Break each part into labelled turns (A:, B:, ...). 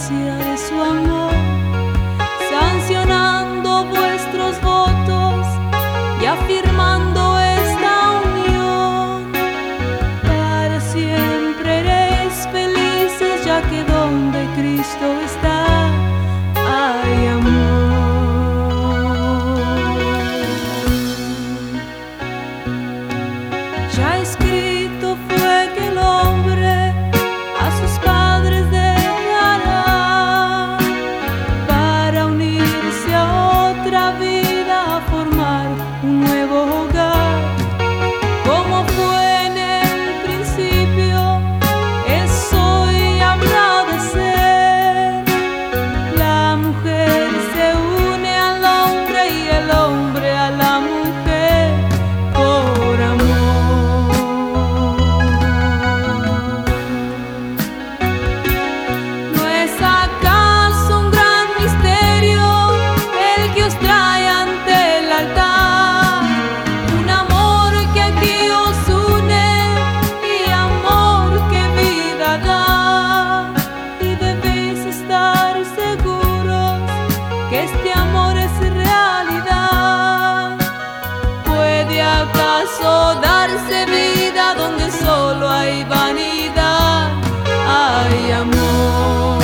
A: gracia de su amor, sancionando vuestros votos y afirmando esta unión. Para siempre eréis felices, ya que donde Cristo está hay amor. Ya escrito fue que el hombre a sus padres dejará para unirse a otra vida, a formar un nuevo hogar. Como fue en el principio, es hoy y habrá de ser. La mujer se une al hombre y el hombre a la mujer por amor. Este amor es realidad. ¿Puede acaso darse vida donde solo hay vanidad? Hay amor.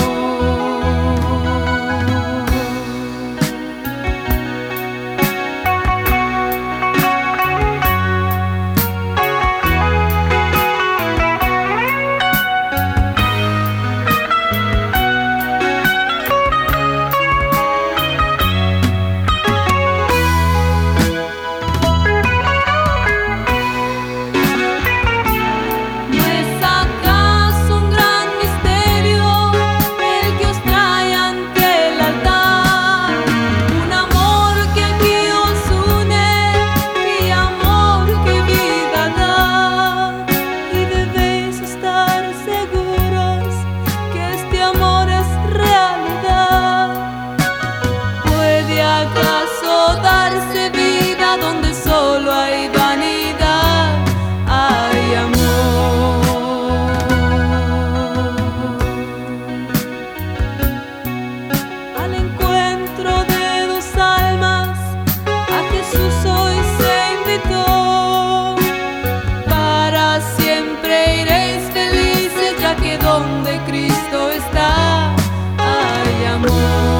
A: ¿Acaso darse vida donde solo hay vanidad? Hay amor. Al encuentro de dos almas, a Jesús hoy se invitó. Para siempre iréis felices, ya que donde Cristo está hay amor.